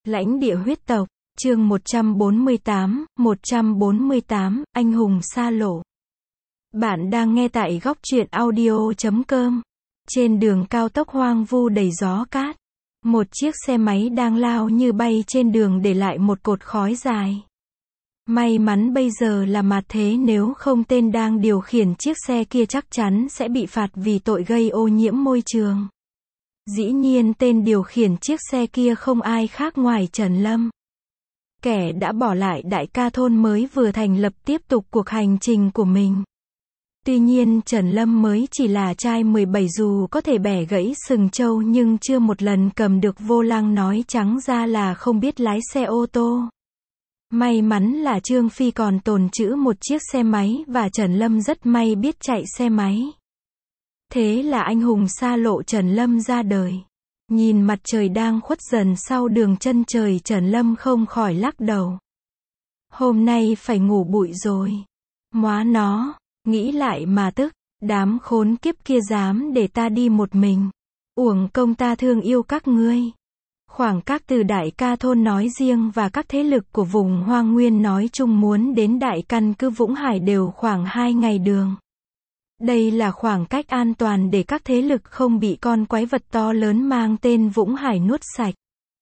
Lãnh địa huyết tộc, chương 148, anh hùng xa lộ. Bạn đang nghe tại góc truyện audio.com. Trên đường cao tốc hoang vu đầy gió cát, một chiếc xe máy đang lao như bay trên đường để lại một cột khói dài. May mắn bây giờ là mặt thế, nếu không tên đang điều khiển chiếc xe kia chắc chắn sẽ bị phạt vì tội gây ô nhiễm môi trường. Dĩ nhiên tên điều khiển chiếc xe kia không ai khác ngoài Trần Lâm. Kẻ đã bỏ lại đại ca thôn mới vừa thành lập tiếp tục cuộc hành trình của mình. Tuy nhiên Trần Lâm mới chỉ là trai 17, dù có thể bẻ gãy sừng trâu nhưng chưa một lần cầm được vô lăng, nói trắng ra là không biết lái xe ô tô. May mắn là Trương Phi còn tồn trữ một chiếc xe máy và Trần Lâm rất may biết chạy xe máy. Thế là anh hùng xa lộ Trần Lâm ra đời. Nhìn mặt trời đang khuất dần sau đường chân trời, Trần Lâm không khỏi lắc đầu. Hôm nay phải ngủ bụi rồi. Móa nó, nghĩ lại mà tức, đám khốn kiếp kia dám để ta đi một mình. Uổng công ta thương yêu các ngươi. Khoảng cách từ đại ca thôn nói riêng và các thế lực của vùng Hoang Nguyên nói chung muốn đến đại căn cứ Vũng Hải đều khoảng 2 ngày đường. Đây là khoảng cách an toàn để các thế lực không bị con quái vật to lớn mang tên Vũng Hải nuốt sạch.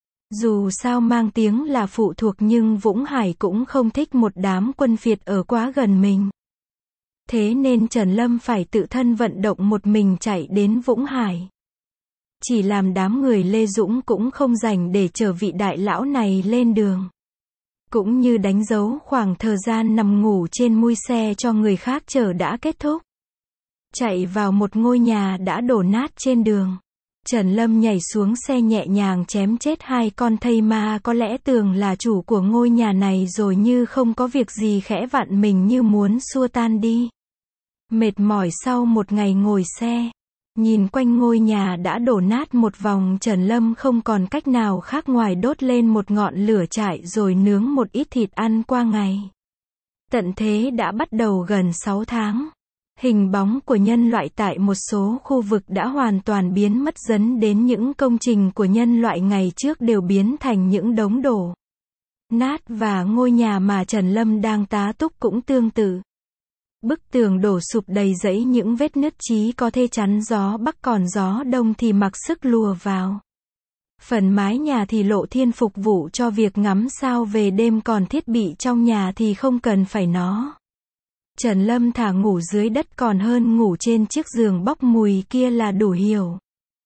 Dù sao mang tiếng là phụ thuộc nhưng Vũng Hải cũng không thích một đám quân phiệt ở quá gần mình. Thế nên Trần Lâm phải tự thân vận động một mình chạy đến Vũng Hải. Chỉ làm đám người Lê Dũng cũng không rảnh để chờ vị đại lão này lên đường. Cũng như đánh dấu khoảng thời gian nằm ngủ trên mui xe cho người khác chờ đã kết thúc. Chạy vào một ngôi nhà đã đổ nát trên đường. Trần Lâm nhảy xuống xe nhẹ nhàng chém chết 2 con thây ma, có lẽ tưởng là chủ của ngôi nhà này rồi như không có việc gì khẽ vặn mình như muốn xua tan đi. Mệt mỏi sau một ngày ngồi xe, nhìn quanh ngôi nhà đã đổ nát một vòng, Trần Lâm không còn cách nào khác ngoài đốt lên một ngọn lửa trại rồi nướng một ít thịt ăn qua ngày. Tận thế đã bắt đầu gần 6 tháng. Hình bóng của nhân loại tại một số khu vực đã hoàn toàn biến mất, dẫn đến những công trình của nhân loại ngày trước đều biến thành những đống đổ nát, và ngôi nhà mà Trần Lâm đang tá túc cũng tương tự. Bức tường đổ sụp đầy rẫy những vết nứt, chí có thể chắn gió bắc, còn gió đông thì mặc sức lùa vào. Phần mái nhà thì lộ thiên phục vụ cho việc ngắm sao về đêm, còn thiết bị trong nhà thì không cần phải nó. Trần Lâm thả ngủ dưới đất còn hơn ngủ trên chiếc giường bốc mùi kia là đủ hiểu.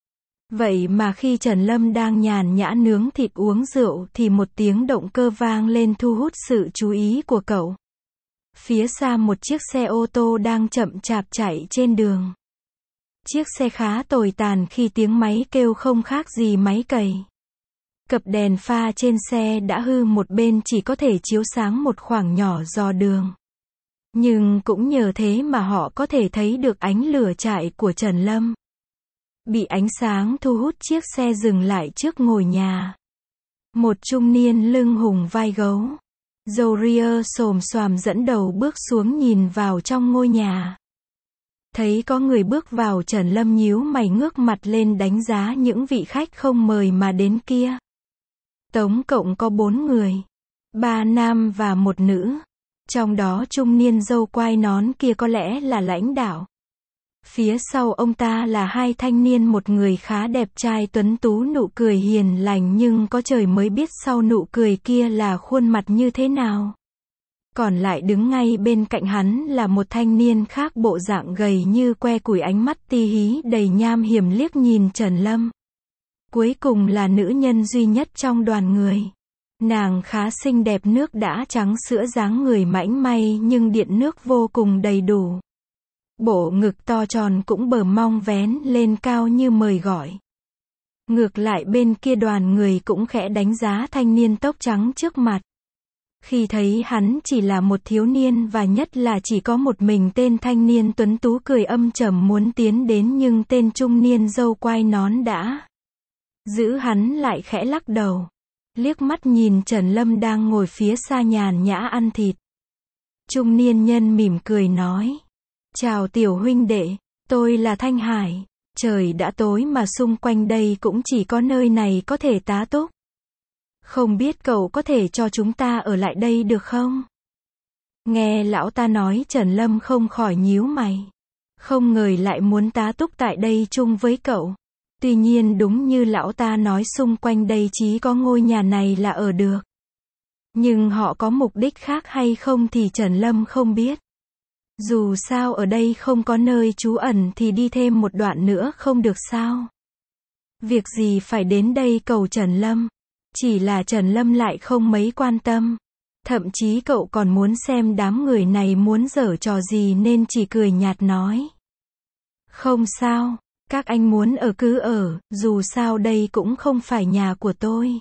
Vậy mà khi Trần Lâm đang nhàn nhã nướng thịt uống rượu thì một tiếng động cơ vang lên thu hút sự chú ý của cậu. Phía xa một chiếc xe ô tô đang chậm chạp chạy trên đường. Chiếc xe khá tồi tàn khi tiếng máy kêu không khác gì máy cày. Cặp đèn pha trên xe đã hư một bên, chỉ có thể chiếu sáng một khoảng nhỏ dò đường. Nhưng cũng nhờ thế mà họ có thể thấy được ánh lửa trại của Trần Lâm. Bị ánh sáng thu hút, chiếc xe dừng lại trước ngôi nhà. Một trung niên lưng hùng vai gấu, râu ria xồm xoàm dẫn đầu bước xuống nhìn vào trong ngôi nhà. Thấy có người bước vào, Trần Lâm nhíu mày ngước mặt lên đánh giá những vị khách không mời mà đến kia. Tổng cộng có 4 người, 3 nam và 1 nữ. Trong đó trung niên râu quai nón kia có lẽ là lãnh đạo. Phía sau ông ta là 2 thanh niên, một người khá đẹp trai tuấn tú, nụ cười hiền lành, nhưng có trời mới biết sau nụ cười kia là khuôn mặt như thế nào. Còn lại đứng ngay bên cạnh hắn là một thanh niên khác, bộ dạng gầy như que củi, ánh mắt ti hí đầy nham hiểm liếc nhìn Trần Lâm. Cuối cùng là nữ nhân duy nhất trong đoàn người. Nàng khá xinh đẹp, nước đã trắng sữa, dáng người mảnh mai nhưng điện nước vô cùng đầy đủ. Bộ ngực to tròn cũng bờ mong vén lên cao như mời gọi. Ngược lại bên kia đoàn người cũng khẽ đánh giá thanh niên tóc trắng trước mặt. Khi thấy hắn chỉ là một thiếu niên và nhất là chỉ có một mình tên thanh niên tuấn tú cười âm trầm muốn tiến đến, nhưng tên trung niên râu quai nón đã giữ hắn lại, khẽ lắc đầu. Liếc mắt nhìn Trần Lâm đang ngồi phía xa nhàn nhã ăn thịt. Trung niên nhân mỉm cười nói: "Chào tiểu huynh đệ, tôi là Thanh Hải. Trời đã tối mà xung quanh đây cũng chỉ có nơi này có thể tá túc. Không biết cậu có thể cho chúng ta ở lại đây được không? Nghe lão ta nói Trần Lâm không khỏi nhíu mày. Không ngờ lại muốn tá túc tại đây chung với cậu. Tuy nhiên đúng như lão ta nói xung quanh đây chỉ có ngôi nhà này là ở được. Nhưng họ có mục đích khác hay không thì Trần Lâm không biết. Dù sao ở đây không có nơi trú ẩn thì đi thêm một đoạn nữa không được sao? Việc gì phải đến đây cầu Trần Lâm? Chỉ là Trần Lâm lại không mấy quan tâm. Thậm chí cậu còn muốn xem đám người này muốn giở trò gì nên chỉ cười nhạt nói. Không sao, các anh muốn ở cứ ở, dù sao đây cũng không phải nhà của tôi.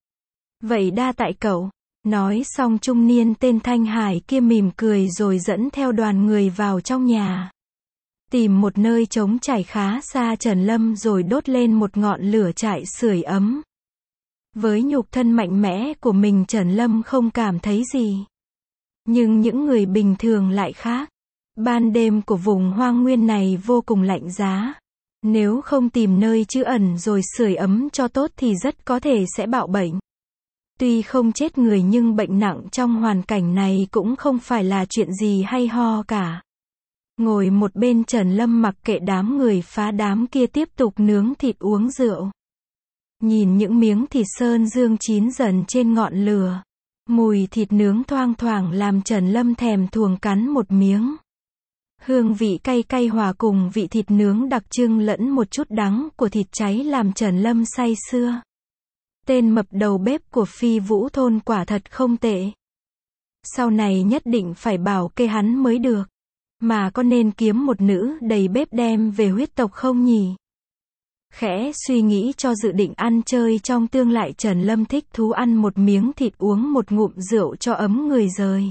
Vậy đa tại cậu. Nói xong trung niên tên Thanh Hải kia mỉm cười rồi dẫn theo đoàn người vào trong nhà. Tìm một nơi trống trải khá xa Trần Lâm rồi đốt lên một ngọn lửa trại sưởi ấm. Với nhục thân mạnh mẽ của mình Trần Lâm không cảm thấy gì. Nhưng những người bình thường lại khác. Ban đêm của vùng hoang nguyên này vô cùng lạnh giá. Nếu không tìm nơi trú ẩn rồi sưởi ấm cho tốt thì rất có thể sẽ bạo bệnh. Tuy không chết người nhưng bệnh nặng trong hoàn cảnh này cũng không phải là chuyện gì hay ho cả. Ngồi một bên Trần Lâm mặc kệ đám người phá đám kia tiếp tục nướng thịt uống rượu. Nhìn những miếng thịt sơn dương chín dần trên ngọn lửa. Mùi thịt nướng thoang thoảng làm Trần Lâm thèm thuồng cắn một miếng. Hương vị cay cay hòa cùng vị thịt nướng đặc trưng lẫn một chút đắng của thịt cháy làm Trần Lâm say sưa. Tên mập đầu bếp của Phi Vũ thôn quả thật không tệ. Sau này nhất định phải bảo kê hắn mới được. Mà có nên kiếm một nữ đầy bếp đem về huyết tộc không nhỉ? Khẽ suy nghĩ cho dự định ăn chơi trong tương lai Trần Lâm thích thú ăn một miếng thịt uống một ngụm rượu cho ấm người rời.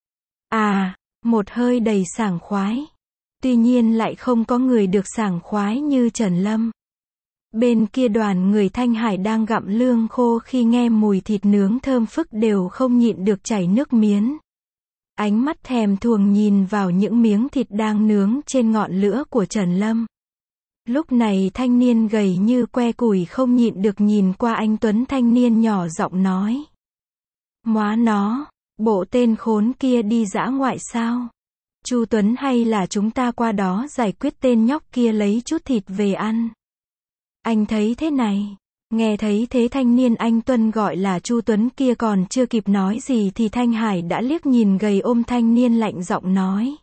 Một hơi đầy sảng khoái. Tuy nhiên lại không có người được sảng khoái như Trần Lâm. Bên kia đoàn người Thanh Hải đang gặm lương khô khi nghe mùi thịt nướng thơm phức đều không nhịn được chảy nước miến. Ánh mắt thèm thuồng nhìn vào những miếng thịt đang nướng trên ngọn lửa của Trần Lâm. Lúc này thanh niên gầy như que củi không nhịn được nhìn qua anh Tuấn thanh niên nhỏ giọng nói. Móa nó, bộ tên khốn kia đi dã ngoại sao? Chu Tuấn hay là chúng ta qua đó giải quyết tên nhóc kia lấy chút thịt về ăn? Anh thấy thế này. Nghe thấy thế thanh niên anh Tuấn gọi là Chu Tuấn kia còn chưa kịp nói gì thì Thanh Hải đã liếc nhìn gầy ôm thanh niên lạnh giọng nói.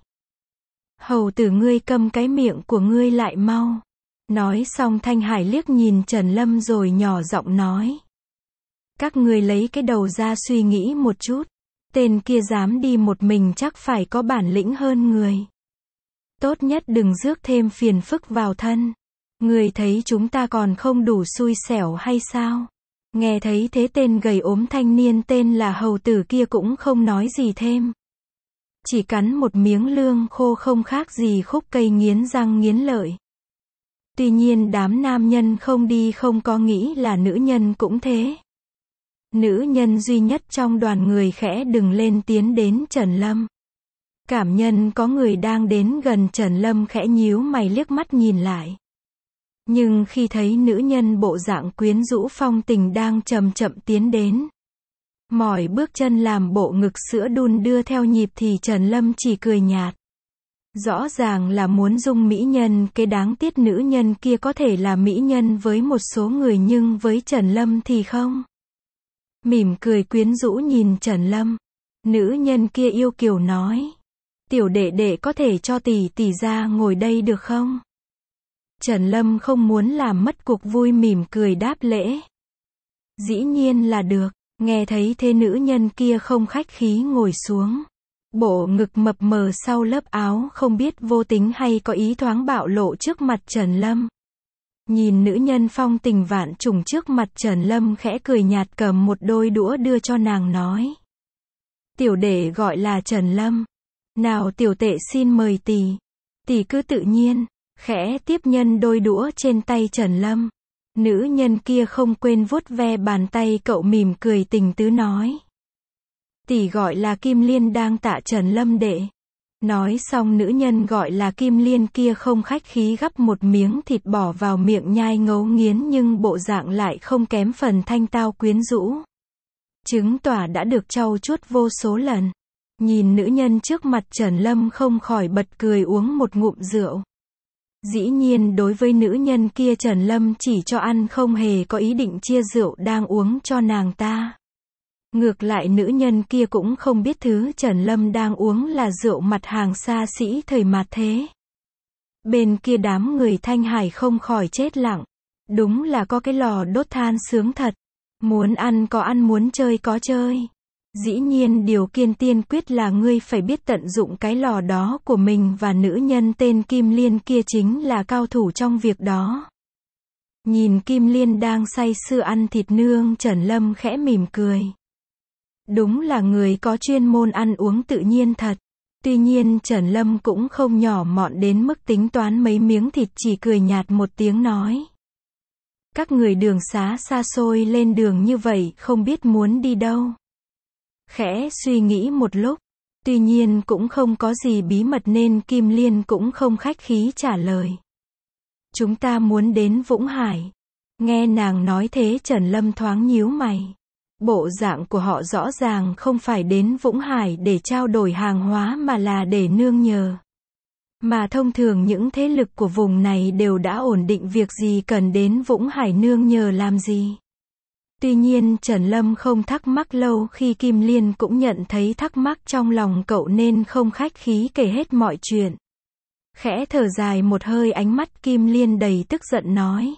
Hầu tử ngươi câm cái miệng của ngươi lại mau. Nói xong Thanh Hải liếc nhìn Trần Lâm rồi nhỏ giọng nói. Các ngươi lấy cái đầu ra suy nghĩ một chút. Tên kia dám đi một mình chắc phải có bản lĩnh hơn người. Tốt nhất đừng rước thêm phiền phức vào thân. Người thấy chúng ta còn không đủ xui xẻo hay sao? Nghe thấy thế tên gầy ốm thanh niên tên là hầu tử kia cũng không nói gì thêm. Chỉ cắn một miếng lương khô không khác gì khúc cây nghiến răng nghiến lợi. Tuy nhiên đám nam nhân không đi không có nghĩ là nữ nhân cũng thế. Nữ nhân duy nhất trong đoàn người khẽ đứng lên tiến đến Trần Lâm. Cảm nhận có người đang đến gần Trần Lâm khẽ nhíu mày liếc mắt nhìn lại. Nhưng khi thấy nữ nhân bộ dạng quyến rũ phong tình đang chậm chậm tiến đến. Mỏi bước chân làm bộ ngực sữa đun đưa theo nhịp thì Trần Lâm chỉ cười nhạt. Rõ ràng là muốn dung mỹ nhân, cái đáng tiếc nữ nhân kia có thể là mỹ nhân với một số người nhưng với Trần Lâm thì không. Mỉm cười quyến rũ nhìn Trần Lâm. Nữ nhân kia yêu kiều nói. Tiểu đệ đệ có thể cho tỷ tỷ ra ngồi đây được không? Trần Lâm không muốn làm mất cuộc vui mỉm cười đáp lễ. Dĩ nhiên là được. Nghe thấy thế nữ nhân kia không khách khí ngồi xuống. Bộ ngực mập mờ sau lớp áo không biết vô tính hay có ý thoáng bạo lộ trước mặt Trần Lâm. Nhìn nữ nhân phong tình vạn trùng trước mặt Trần Lâm khẽ cười nhạt cầm một đôi đũa đưa cho nàng nói. Tiểu đệ gọi là Trần Lâm. Nào tiểu tệ xin mời tỷ. Tỷ cứ tự nhiên. Khẽ tiếp nhân đôi đũa trên tay Trần Lâm. Nữ nhân kia không quên vuốt ve bàn tay cậu mỉm cười tình tứ nói. Tỷ gọi là Kim Liên đang tạ Trần Lâm đệ. Nói xong nữ nhân gọi là Kim Liên kia không khách khí gắp một miếng thịt bỏ vào miệng nhai ngấu nghiến nhưng bộ dạng lại không kém phần thanh tao quyến rũ. Trứng tỏa đã được trau chuốt vô số lần. Nhìn nữ nhân trước mặt Trần Lâm không khỏi bật cười uống một ngụm rượu. Dĩ nhiên đối với nữ nhân kia Trần Lâm chỉ cho ăn không hề có ý định chia rượu đang uống cho nàng ta. Ngược lại nữ nhân kia cũng không biết thứ Trần Lâm đang uống là rượu mặt hàng xa xỉ thời mạt thế. Bên kia đám người Thanh Hải không khỏi chết lặng. Đúng là có cái lò đốt than sướng thật. Muốn ăn có ăn, muốn chơi có chơi. Dĩ nhiên điều kiện tiên quyết là ngươi phải biết tận dụng cái lò đó của mình, và nữ nhân tên Kim Liên kia chính là cao thủ trong việc đó. Nhìn Kim Liên đang say sưa ăn thịt nương, Trần Lâm khẽ mỉm cười. Đúng là người có chuyên môn ăn uống tự nhiên thật. Tuy nhiên Trần Lâm cũng không nhỏ mọn đến mức tính toán mấy miếng thịt, chỉ cười nhạt một tiếng nói. Các người đường xá xa xôi lên đường như vậy không biết muốn đi đâu. Khẽ suy nghĩ một lúc, tuy nhiên cũng không có gì bí mật nên Kim Liên cũng không khách khí trả lời. Chúng ta muốn đến Vũng Hải. Nghe nàng nói thế Trần Lâm thoáng nhíu mày. Bộ dạng của họ rõ ràng không phải đến Vũng Hải để trao đổi hàng hóa mà là để nương nhờ. Mà thông thường những thế lực của vùng này đều đã ổn định, việc gì cần đến Vũng Hải nương nhờ làm gì. Tuy nhiên Trần Lâm không thắc mắc lâu khi Kim Liên cũng nhận thấy thắc mắc trong lòng cậu nên không khách khí kể hết mọi chuyện. Khẽ thở dài một hơi, ánh mắt Kim Liên đầy tức giận nói.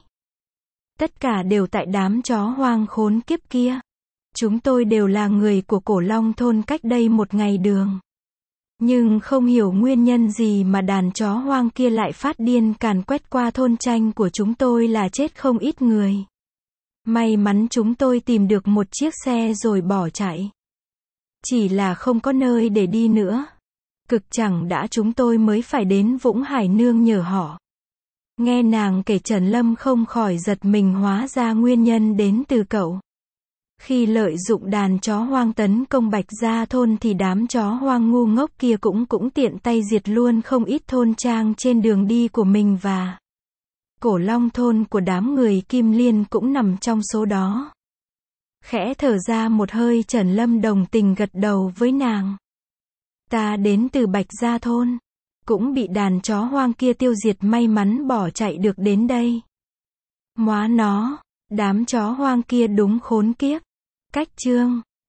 Tất cả đều tại đám chó hoang khốn kiếp kia. Chúng tôi đều là người của Cổ Long thôn cách đây một ngày đường. Nhưng không hiểu nguyên nhân gì mà đàn chó hoang kia lại phát điên càn quét qua thôn tranh của chúng tôi, là chết không ít người. May mắn chúng tôi tìm được một chiếc xe rồi bỏ chạy. Chỉ là không có nơi để đi nữa. Cực chẳng đã chúng tôi mới phải đến Vũng Hải nương nhờ họ. Nghe nàng kể Trần Lâm không khỏi giật mình, hóa ra nguyên nhân đến từ cậu. Khi lợi dụng đàn chó hoang tấn công Bạch Gia thôn thì đám chó hoang ngu ngốc kia cũng tiện tay diệt luôn không ít thôn trang trên đường đi của mình, và Cổ Long thôn của đám người Kim Liên cũng nằm trong số đó. Khẽ thở ra một hơi Trần Lâm đồng tình gật đầu với nàng. Ta đến từ Bạch Gia thôn, cũng bị đàn chó hoang kia tiêu diệt, may mắn bỏ chạy được đến đây. Móa nó, đám chó hoang kia đúng khốn kiếp. Cách chương